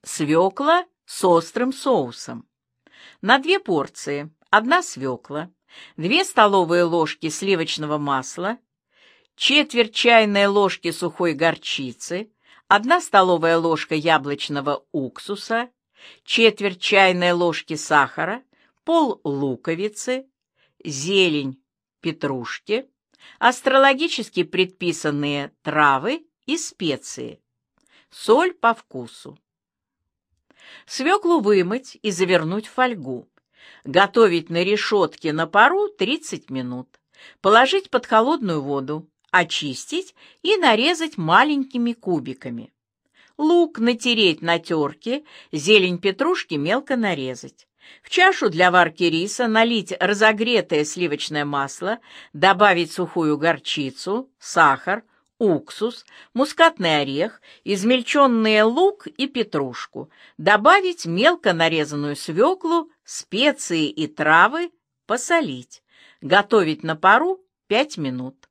Свекла с острым соусом. На 2 порции 1 свекла, 2 столовые ложки сливочного масла, четверть чайной ложки сухой горчицы, 1 столовая ложка яблочного уксуса, четверть чайной ложки сахара, пол луковицы, зелень петрушки, астрологически предписанные травы и специи, соль по вкусу. Свеклу вымыть и завернуть в фольгу. Готовить на решетке на пару 30 минут. Положить под холодную воду, очистить и нарезать маленькими кубиками. Лук натереть на терке, зелень петрушки мелко нарезать. В чашу для варки риса налить разогретое сливочное масло, добавить сухую горчицу, сахар, уксус, мускатный орех, измельченный лук и петрушку, добавить мелко нарезанную свеклу, специи и травы, посолить. Готовить на пару 5 минут.